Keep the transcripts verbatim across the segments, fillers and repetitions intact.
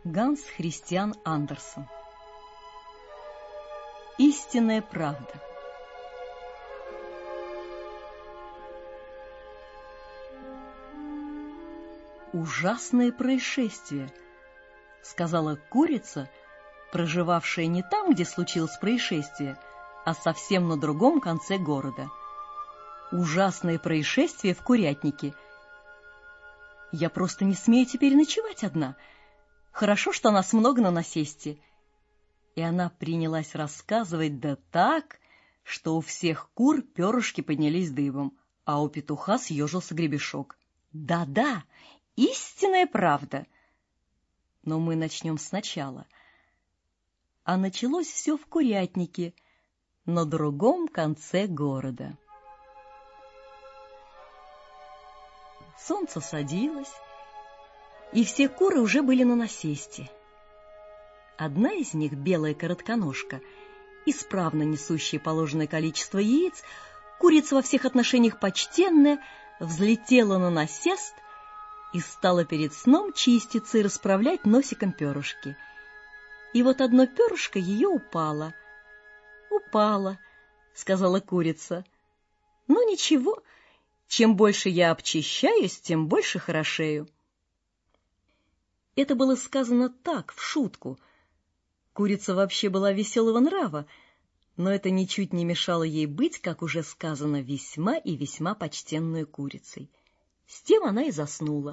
Ганс Христиан Андерсен. Истинная правда. «Ужасное происшествие», — сказала курица, проживавшая не там, где случилось происшествие, а совсем на другом конце города. «Ужасное происшествие в курятнике. Я просто не смею теперь ночевать одна. Хорошо, что нас много на насесте». И она принялась рассказывать да так, что у всех кур перышки поднялись дыбом, а у петуха съежился гребешок. Да-да, истинная правда. Но мы начнем сначала. А началось все в курятнике, на другом конце города. Солнце садилось, и все куры уже были на насесте. Одна из них, белая коротконожка, исправно несущая положенное количество яиц, курица во всех отношениях почтенная, взлетела на насест и стала перед сном чиститься и расправлять носиком перышки. И вот одно перышко ее упало. «Упало», — сказала курица. «Ну ничего, чем больше я обчищаюсь, тем больше хорошею». Это было сказано так, в шутку. Курица вообще была веселого нрава, но это ничуть не мешало ей быть, как уже сказано, весьма и весьма почтенной курицей. С тем она и заснула.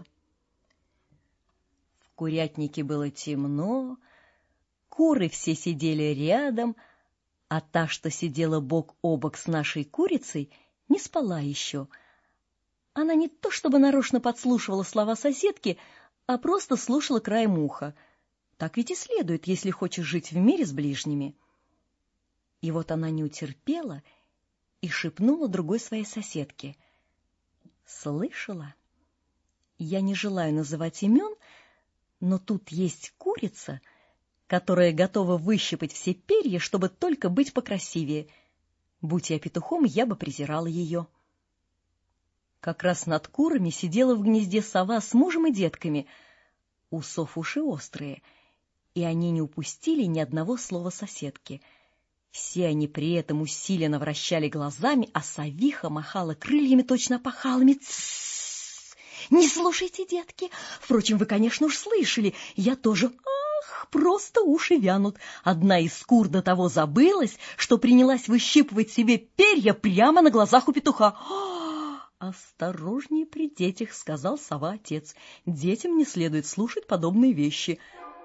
В курятнике было темно, куры все сидели рядом, а та, что сидела бок о бок с нашей курицей, не спала еще. Она не то чтобы нарочно подслушивала слова соседки, а просто слушала краем уха. Так ведь и следует, если хочешь жить в мире с ближними. И вот она не утерпела и шепнула другой своей соседке: «Слышала? Я не желаю называть имен, но тут есть курица, которая готова выщипать все перья, чтобы только быть покрасивее. Будь я петухом, я бы презирала ее». Как раз над курами сидела в гнезде сова с мужем и детками. У сов уши острые, и они не упустили ни одного слова соседки. Все они при этом усиленно вращали глазами, а совиха махала крыльями точно опахалами. «Тссс! Не слушайте, детки! Впрочем, вы, конечно, уж слышали. Я тоже... Ах, просто уши вянут. Одна из кур до того забылась, что принялась выщипывать себе перья прямо на глазах у петуха. «Осторожнее при детях», — сказал сова-отец. «Детям не следует слушать подобные вещи».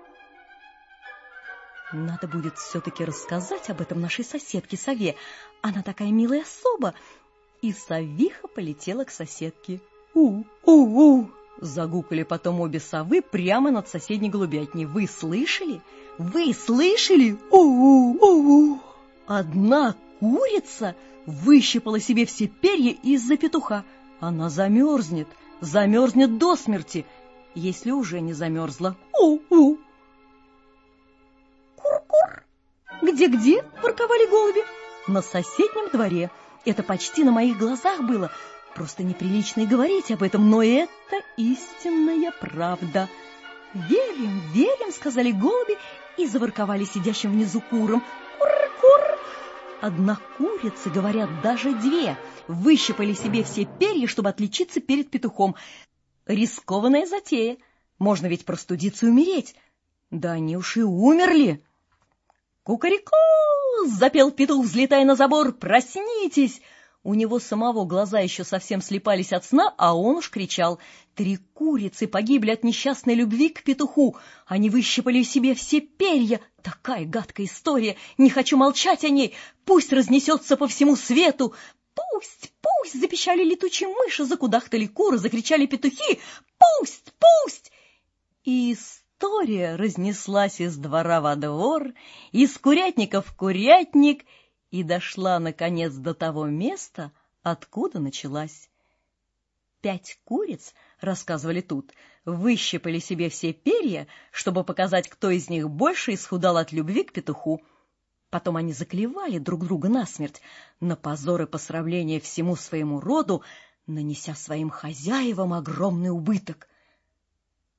Надо будет все-таки рассказать об этом нашей соседке сове. Она такая милая особа. И совиха полетела к соседке. «У-у-у!» — загукали потом обе совы прямо над соседней голубятней. «Вы слышали? Вы слышали? У-у-у-у!» Одна курица выщипала себе все перья из-за петуха. Она замерзнет, замерзнет до смерти, если уже не замерзла. У-у! Кур-кур! Где-где? — ворковали голуби. На соседнем дворе. Это почти на моих глазах было. Просто неприлично и говорить об этом, но это истинная правда. «Верим, верим», — сказали голуби и заворковали сидящим внизу курам. Кур-кур! Одна курица, говорят, даже две, выщипали себе все перья, чтобы отличиться перед петухом. Рискованная затея. Можно ведь простудиться и умереть. Да они уж и умерли. «Кукареку!» — запел петух, взлетая на забор. «Проснитесь!» У него самого глаза еще совсем слипались от сна, а он уж кричал. Три курицы погибли от несчастной любви к петуху. Они выщипали себе все перья. Такая гадкая история. Не хочу молчать о ней. Пусть разнесется по всему свету. «Пусть, пусть!» — запищали летучие мыши, закудахтали куры, закричали петухи. «Пусть, пусть!» И история разнеслась из двора во двор, из курятника в курятник, и дошла, наконец, до того места, откуда началась. Пять куриц, рассказывали тут, выщипали себе все перья, чтобы показать, кто из них больше исхудал от любви к петуху. Потом они заклевали друг друга насмерть, на позор и посрамление всему своему роду, нанеся своим хозяевам огромный убыток.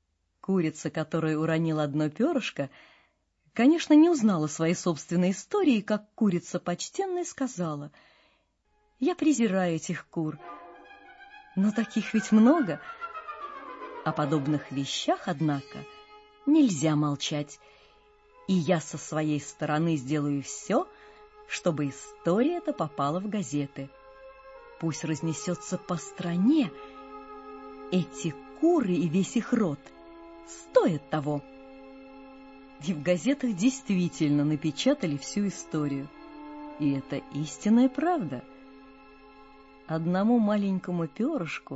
Курица, которая уронила одно перышко, конечно, не узнала своей собственной истории, как курица почтенная сказала: «Я презираю этих кур, но таких ведь много». О подобных вещах, однако, нельзя молчать, и я со своей стороны сделаю все, чтобы история эта попала в газеты. Пусть разнесется по стране. Эти куры и весь их род стоят того. И в газетах действительно напечатали всю историю. И это истинная правда. Одному маленькому перышку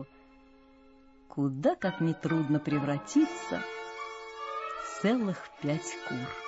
куда как нетрудно превратиться в целых пять кур.